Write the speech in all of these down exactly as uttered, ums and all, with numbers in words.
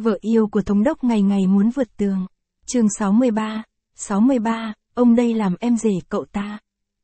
Vợ yêu của thống đốc ngày ngày muốn vượt tường. Chương sáu mươi ba, sáu mươi ba, ông đây làm em rể cậu ta.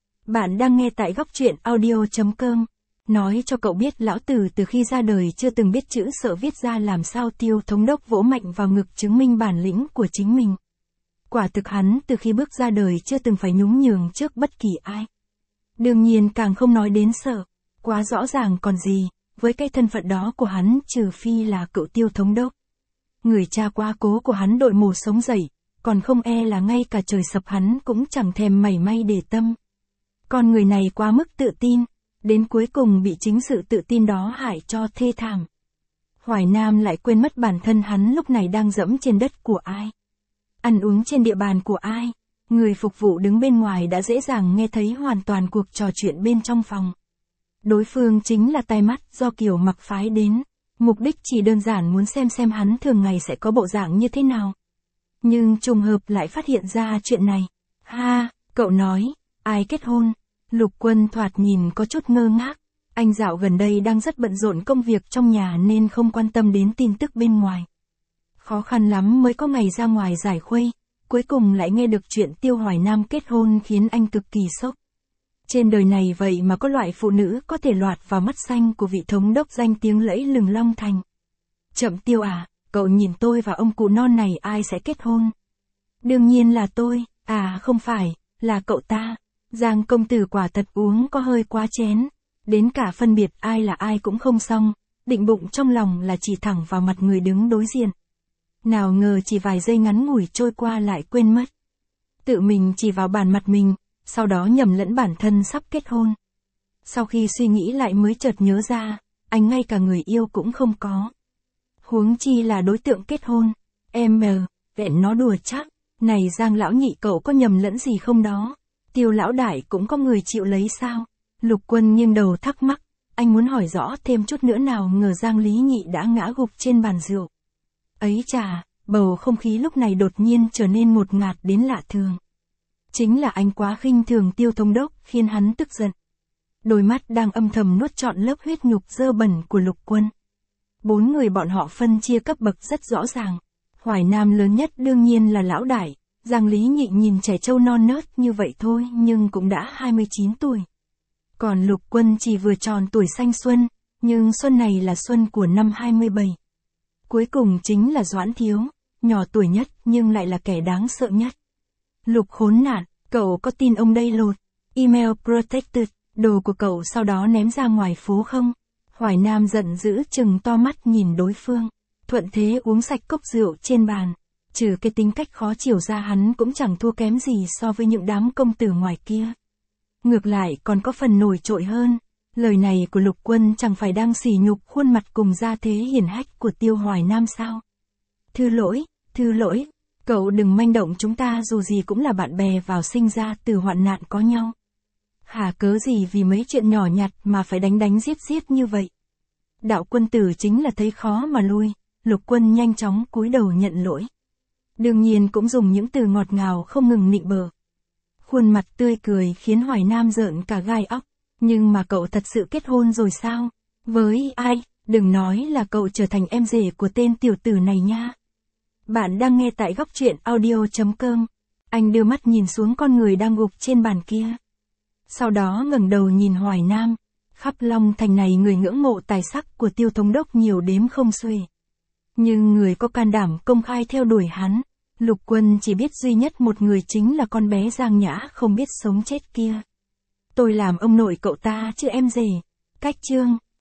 Bạn đang nghe tại góc truyện audio chấm com. Nói cho cậu biết lão tử từ khi ra đời chưa từng biết chữ sợ viết ra làm sao Tiêu thống đốc vỗ mạnh vào ngực chứng minh bản lĩnh của chính mình. Quả thực hắn từ khi bước ra đời chưa từng phải nhún nhường trước bất kỳ ai. Đương nhiên càng không nói đến sợ, quá rõ ràng còn gì, với cái thân phận đó của hắn trừ phi là cựu Tiêu thống đốc. Người cha quá cố của hắn đội mồ sống dậy, còn không e là ngay cả trời sập hắn cũng chẳng thèm mảy may để tâm. Con người này quá mức tự tin, đến cuối cùng bị chính sự tự tin đó hại cho thê thảm. Hoài Nam lại quên mất bản thân hắn lúc này đang dẫm trên đất của ai. Ăn uống trên địa bàn của ai. Người phục vụ đứng bên ngoài đã dễ dàng nghe thấy hoàn toàn cuộc trò chuyện bên trong phòng. Đối phương chính là tai mắt do Kiều Mặc phái đến. Mục đích chỉ đơn giản muốn xem xem hắn thường ngày sẽ có bộ dạng như thế nào. Nhưng trùng hợp lại phát hiện ra chuyện này. Ha, cậu nói, ai kết hôn? Lục Quân thoạt nhìn có chút ngơ ngác. Anh dạo gần đây đang rất bận rộn công việc trong nhà nên không quan tâm đến tin tức bên ngoài. Khó khăn lắm mới có ngày ra ngoài giải khuây. Cuối cùng lại nghe được chuyện Tiêu Hoài Nam kết hôn khiến anh cực kỳ sốc. Trên đời này vậy mà có loại phụ nữ có thể lọt vào mắt xanh của vị thống đốc danh tiếng lẫy lừng Long Thành. Chậm Tiêu à, cậu nhìn tôi và ông cụ non này ai sẽ kết hôn? Đương nhiên là tôi, à không phải, là cậu ta. Giang công tử quả thật uống có hơi quá chén. Đến cả phân biệt ai là ai cũng không xong, định bụng trong lòng là chỉ thẳng vào mặt người đứng đối diện. Nào ngờ chỉ vài giây ngắn ngủi trôi qua lại quên mất. Tự mình chỉ vào bàn mặt mình, sau đó nhầm lẫn bản thân sắp kết hôn. Sau khi suy nghĩ lại mới chợt nhớ ra, anh ngay cả người yêu cũng không có. Huống chi là đối tượng kết hôn. Em mờ, vẹn nó đùa chắc. Này Giang lão nhị cậu có nhầm lẫn gì không đó? Tiêu lão đại cũng có người chịu lấy sao? Lục Quân nghiêng đầu thắc mắc. Anh muốn hỏi rõ thêm chút nữa nào ngờ Giang Lý Nhị đã ngã gục trên bàn rượu. Ấy chà, bầu không khí lúc này đột nhiên trở nên ngột ngạt đến lạ thường. Chính là anh quá khinh thường Tiêu thống đốc khiến hắn tức giận. Đôi mắt đang âm thầm nuốt trọn lớp huyết nhục dơ bẩn của Lục Quân. Bốn người bọn họ phân chia cấp bậc rất rõ ràng. Hoài Nam lớn nhất đương nhiên là lão đại. Giang Lý Nhị nhìn trẻ trâu non nớt như vậy thôi nhưng cũng đã hai mươi chín tuổi. Còn Lục Quân chỉ vừa tròn tuổi thanh xuân, nhưng xuân này là xuân của năm hai mươi bảy. Cuối cùng chính là Doãn Thiếu, nhỏ tuổi nhất nhưng lại là kẻ đáng sợ nhất. Lục khốn nạn, cậu có tin ông đây lột email protected, đồ của cậu sau đó ném ra ngoài phố không? Hoài Nam giận dữ trừng to mắt nhìn đối phương, thuận thế uống sạch cốc rượu trên bàn. Trừ cái tính cách khó chịu ra hắn cũng chẳng thua kém gì so với những đám công tử ngoài kia. Ngược lại còn có phần nổi trội hơn. Lời này của Lục Quân chẳng phải đang sỉ nhục khuôn mặt cùng gia thế hiển hách của Tiêu Hoài Nam sao? Thư lỗi, thư lỗi, cậu đừng manh động, chúng ta dù gì cũng là bạn bè vào sinh ra từ hoạn nạn có nhau. Hả cớ gì vì mấy chuyện nhỏ nhặt mà phải đánh đánh giết giết như vậy? Đạo quân tử chính là thấy khó mà lui. Lục Quân nhanh chóng cúi đầu nhận lỗi. Đương nhiên cũng dùng những từ ngọt ngào không ngừng nịnh bợ. Khuôn mặt tươi cười khiến Hoài Nam rợn cả gai óc. Nhưng mà cậu thật sự kết hôn rồi sao? Với ai? Đừng nói là cậu trở thành em rể của tên tiểu tử này nha. Bạn đang nghe tại góc truyện audio chấm com. Anh đưa mắt nhìn xuống con người đang gục trên bàn kia. Sau đó ngẩng đầu nhìn Hoài Nam. Khắp Long Thành này người ngưỡng mộ tài sắc của Tiêu thống đốc nhiều đếm không xuể. Nhưng người có can đảm công khai theo đuổi hắn, Lục Quân chỉ biết duy nhất một người chính là con bé Giang Nhã không biết sống chết kia. Tôi làm ông nội cậu ta chứ em rể. Cách chương.